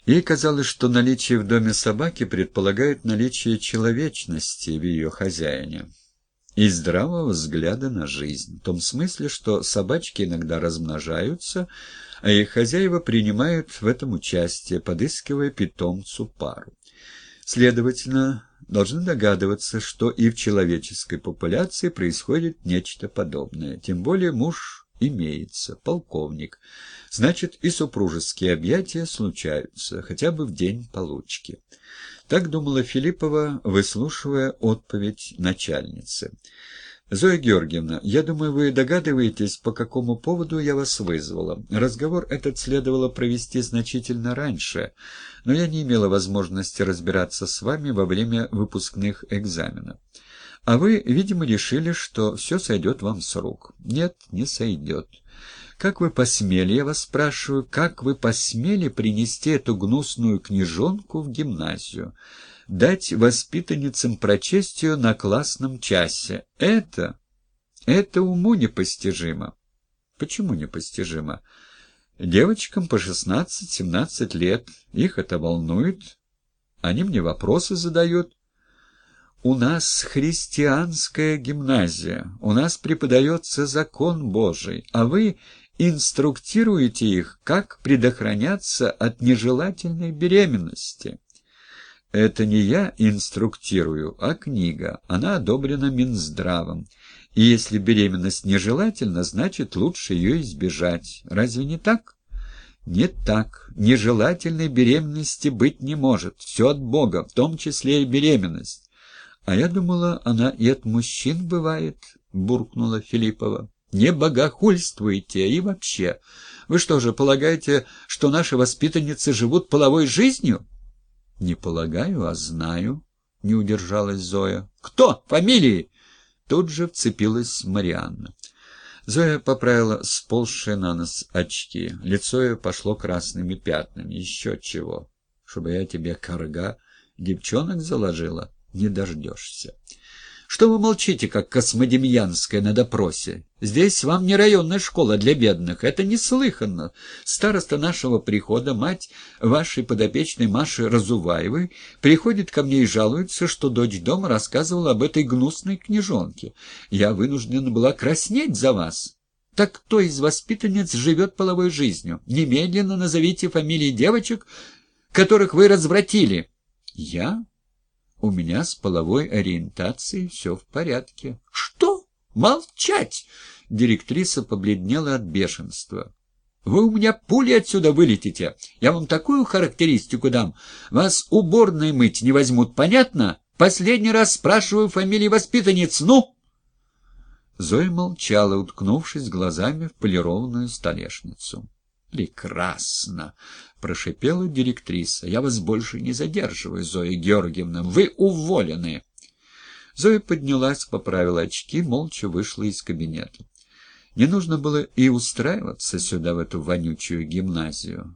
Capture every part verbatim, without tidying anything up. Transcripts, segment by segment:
Ей казалось, что наличие в доме собаки предполагает наличие человечности в ее хозяине и здравого взгляда на жизнь, в том смысле, что собачки иногда размножаются, а их хозяева принимают в этом участие, подыскивая питомцу пару. Следовательно, должны догадываться, что и в человеческой популяции происходит нечто подобное, тем более муж имеется, полковник. Значит, и супружеские объятия случаются, хотя бы в день получки. Так думала Филиппова, выслушивая отповедь начальницы. «Зоя Георгиевна, я думаю, вы догадываетесь, по какому поводу я вас вызвала. Разговор этот следовало провести значительно раньше, но я не имела возможности разбираться с вами во время выпускных экзаменов. А вы, видимо, решили, что все сойдет вам с рук. Нет, не сойдет. Как вы посмели, я вас спрашиваю, как вы посмели принести эту гнусную книжонку в гимназию, дать воспитанницам прочесть ее на классном часе? Это, это уму непостижимо». «Почему непостижимо?» «Девочкам по шестнадцать-семнадцать лет, их это волнует, они мне вопросы задают». «У нас христианская гимназия, у нас преподается закон Божий, а вы инструктируете их, как предохраняться от нежелательной беременности». «Это не я инструктирую, а книга. Она одобрена Минздравом. И если беременность нежелательна, значит, лучше ее избежать. Разве не так?» «Не так. Нежелательной беременности быть не может. Все от Бога, в том числе и беременность». «А я думала, она и от мужчин бывает», — буркнула Филиппова. «Не богохульствуйте и вообще. Вы что же, полагаете, что наши воспитанницы живут половой жизнью?» «Не полагаю, а знаю», — не удержалась Зоя. «Кто? Фамилии?» Тут же вцепилась Марианна. Зоя поправила сползшие на нос очки. Лицо ее пошло красными пятнами. «Еще чего? Чтобы я тебе, карга, девчонок заложила? Не дождешься». «Что вы молчите, как космодемьянская на допросе? Здесь вам не районная школа для бедных. Это неслыханно. Староста нашего прихода, мать вашей подопечной Маши Разуваевой, приходит ко мне и жалуется, что дочь дома рассказывала об этой гнусной книжонке. Я вынуждена была краснеть за вас. Так кто из воспитанниц живет половой жизнью? Немедленно назовите фамилии девочек, которых вы развратили». «Я? У меня с половой ориентацией все в порядке». «Что? Молчать!» Директриса побледнела от бешенства. «Вы у меня пулей отсюда вылетите. Я вам такую характеристику дам. Вас уборной мыть не возьмут, понятно? Последний раз спрашиваю фамилии воспитанниц. Ну!» Зоя молчала, уткнувшись глазами в полированную столешницу. «Прекрасно!» — прошипела директриса. «Я вас больше не задерживаю, Зоя Георгиевна. Вы уволены!» Зоя поднялась, поправила очки, молча вышла из кабинета. Не нужно было и устраиваться сюда, в эту вонючую гимназию.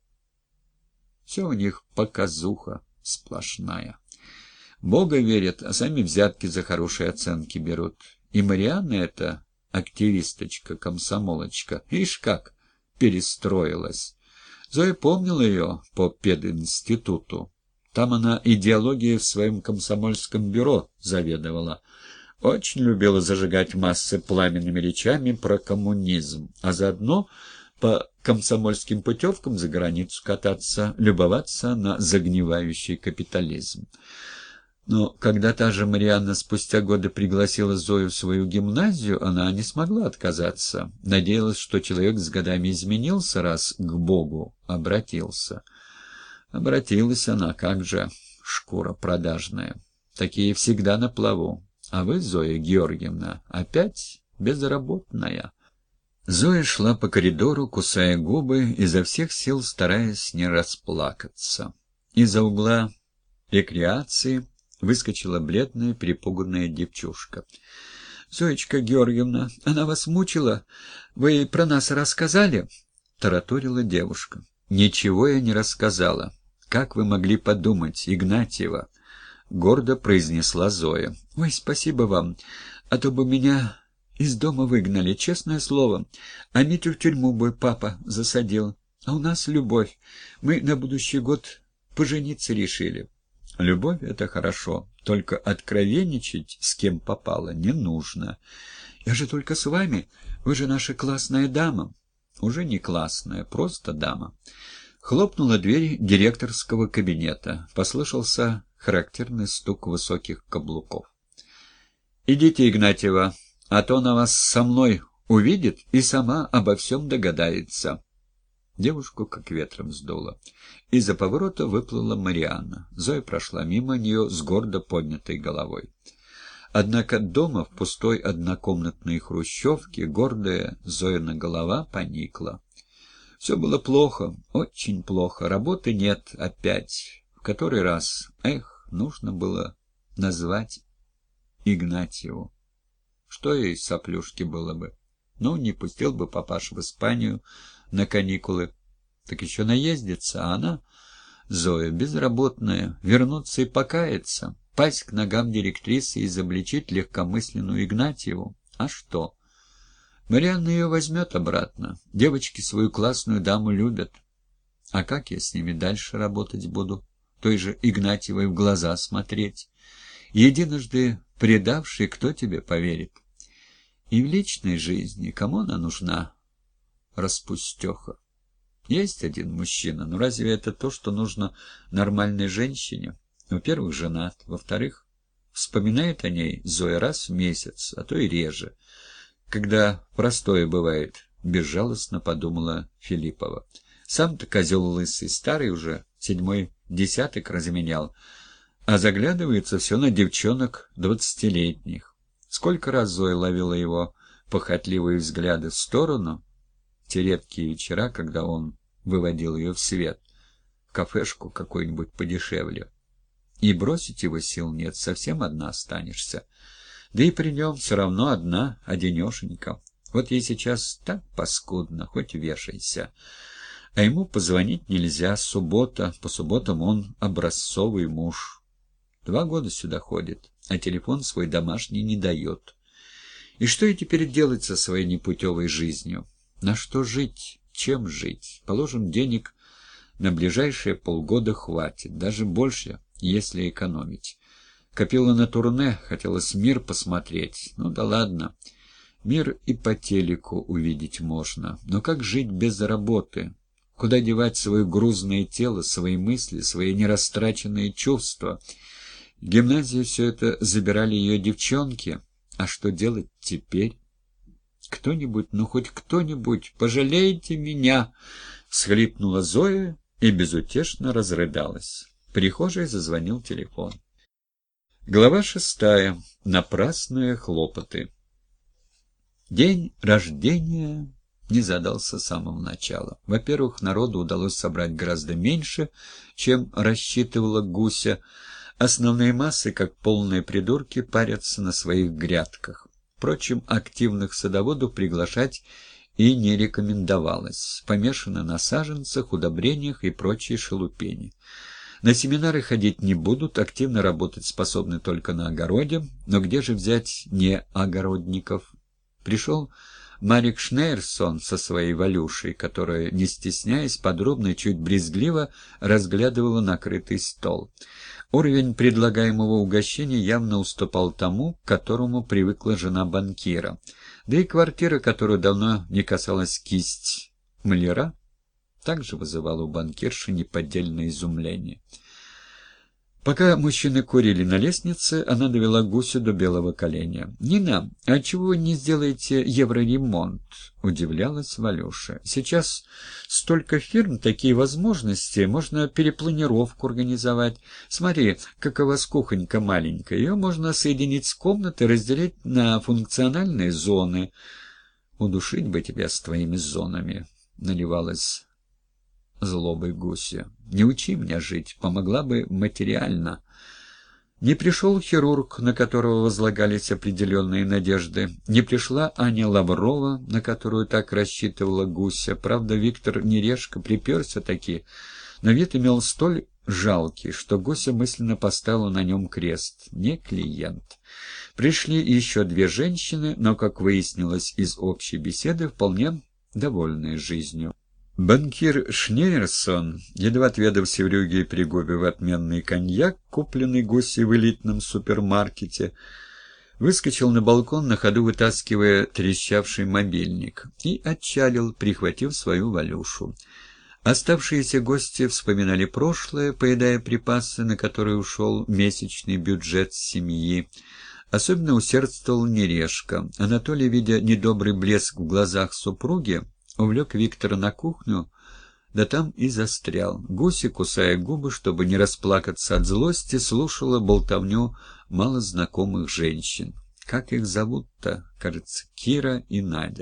Все у них показуха сплошная. Бога верят, а сами взятки за хорошие оценки берут. И Марианна эта активисточка-комсомолочка, ишь как перестроилась. Зоя помнила ее по пединституту. Там она идеологией в своем комсомольском бюро заведовала. Очень любила зажигать массы пламенными речами про коммунизм, а заодно по комсомольским путевкам за границу кататься, любоваться на загнивающий капитализм. Но когда та же Марианна спустя годы пригласила Зою в свою гимназию, она не смогла отказаться. Надеялась, что человек с годами изменился, раз к Богу обратился. Обратилась она, как же, шкура продажная. Такие всегда на плаву. А вы, Зоя Георгиевна, опять безработная. Зоя шла по коридору, кусая губы, изо всех сил стараясь не расплакаться. Из-за угла рекреации выскочила бледная, перепуганная девчушка. — Зоечка Георгиевна, она вас мучила? Вы про нас рассказали? — тараторила девушка. — Ничего я не рассказала. Как вы могли подумать, Игнатьева? — гордо произнесла Зоя. — Ой, спасибо вам, а то бы меня из дома выгнали, честное слово. А Митю в тюрьму бы папа засадил. А у нас любовь. Мы на будущий год пожениться решили. Любовь — это хорошо, только откровенничать с кем попало не нужно. Я же только с вами. Вы же наша классная дама. Уже не классная, просто дама. Хлопнула дверь директорского кабинета. Послышался характерный стук высоких каблуков. «Идите, Игнатьева, а то она вас со мной увидит и сама обо всем догадается». Девушку как ветром сдуло. Из-за поворота выплыла Марианна. Зоя прошла мимо нее с гордо поднятой головой. Однако дома, в пустой однокомнатной хрущевке, гордая Зоина голова поникла. Все было плохо, очень плохо. Работы нет опять. В который раз, эх, нужно было назвать Игнатьеву. Что ей соплюшки было бы? Ну, не пустил бы папаша в Испанию на каникулы. Так еще наездится, а она, Зоя, безработная, вернуться и покаяться, пасть к ногам директрисы и изобличить легкомысленную Игнатьеву. А что? Марианна ее возьмет обратно. Девочки свою классную даму любят. А как я с ними дальше работать буду? Той же Игнатьевой в глаза смотреть. Единожды предавший, кто тебе поверит? И в личной жизни кому она нужна? Распустеха. Есть один мужчина, но разве это то, что нужно нормальной женщине? Во-первых, женат, во-вторых, вспоминает о ней Зоя раз в месяц, а то и реже. Когда простое бывает, безжалостно подумала Филиппова. Сам-то козел лысый, старый уже, седьмой десяток разменял, а заглядывается все на девчонок двадцатилетних. Сколько раз Зоя ловила его похотливые взгляды в сторону, те редкие вечера, когда он выводил ее в свет, в кафешку какой-нибудь подешевле. И бросить его сил нет, совсем одна останешься. Да и при нем все равно одна, одинешенька. Вот ей сейчас так паскудно, хоть вешайся. А ему позвонить нельзя, суббота, по субботам он образцовый муж. Два года сюда ходит, а телефон свой домашний не дает. И что ей теперь делать со своей непутевой жизнью? На что жить? Чем жить? Положим, денег на ближайшие полгода хватит, даже больше, если экономить. Копила на турне, хотелось мир посмотреть. Ну да ладно, мир и по телеку увидеть можно. Но как жить без работы? Куда девать свое грузное тело, свои мысли, свои нерастраченные чувства? В гимназии все это забирали ее девчонки. А что делать теперь? «Кто-нибудь, ну хоть кто-нибудь, пожалейте меня!» — всхлипнула Зоя и безутешно разрыдалась. В прихожей зазвонил телефон. Глава шестая. Напрасные хлопоты. День рождения не задался с самого начала. Во-первых, народу удалось собрать гораздо меньше, чем рассчитывала Гуся. Основные массы, как полные придурки, парятся на своих грядках. Впрочем, активных садоводов приглашать и не рекомендовалось. Помешаны на саженцах, удобрениях и прочей шелупени. На семинары ходить не будут, активно работать способны только на огороде. Но где же взять не огородников? Пришел Марик Шнейрсон со своей Валюшей, которая, не стесняясь, подробно и чуть брезгливо разглядывала накрытый стол. Уровень предлагаемого угощения явно уступал тому, к которому привыкла жена банкира. Да и квартира, которую давно не касалась кисть маляра, также вызывала у банкирши неподдельное изумление. Пока мужчины курили на лестнице, она довела Гусю до белого коленя. «Нина, а чего вы не сделаете евроремонт?» — удивлялась Валюша. «Сейчас столько фирм, такие возможности, можно перепланировку организовать. Смотри, как у вас кухонька маленькая, ее можно соединить с комнатой, разделить на функциональные зоны». «Удушить бы тебя с твоими зонами», — наливалась злобой Гуся. «Не учи меня жить, помогла бы материально». Не пришел хирург, на которого возлагались определенные надежды. Не пришла Аня Лаврова, на которую так рассчитывала Гуся. Правда, Виктор Нерешко приперся таки, но вид имел столь жалкий, что Гуся мысленно поставила на нем крест. Не клиент. Пришли еще две женщины, но, как выяснилось из общей беседы, вполне довольные жизнью. Банкир Шнейерсон, едва отведав севрюги и пригубив отменный коньяк, купленный Гусей в элитном супермаркете, выскочил на балкон, на ходу вытаскивая трещавший мобильник, и отчалил, прихватив свою Валюшу. Оставшиеся гости вспоминали прошлое, поедая припасы, на которые ушел месячный бюджет семьи. Особенно усердствовал Нерешка. Анатолий, видя недобрый блеск в глазах супруги, увлек Виктора на кухню, да там и застрял. Гуся, кусая губы, чтобы не расплакаться от злости, слушала болтовню малознакомых женщин. Как их зовут-то? Кажется, Кира и Надя.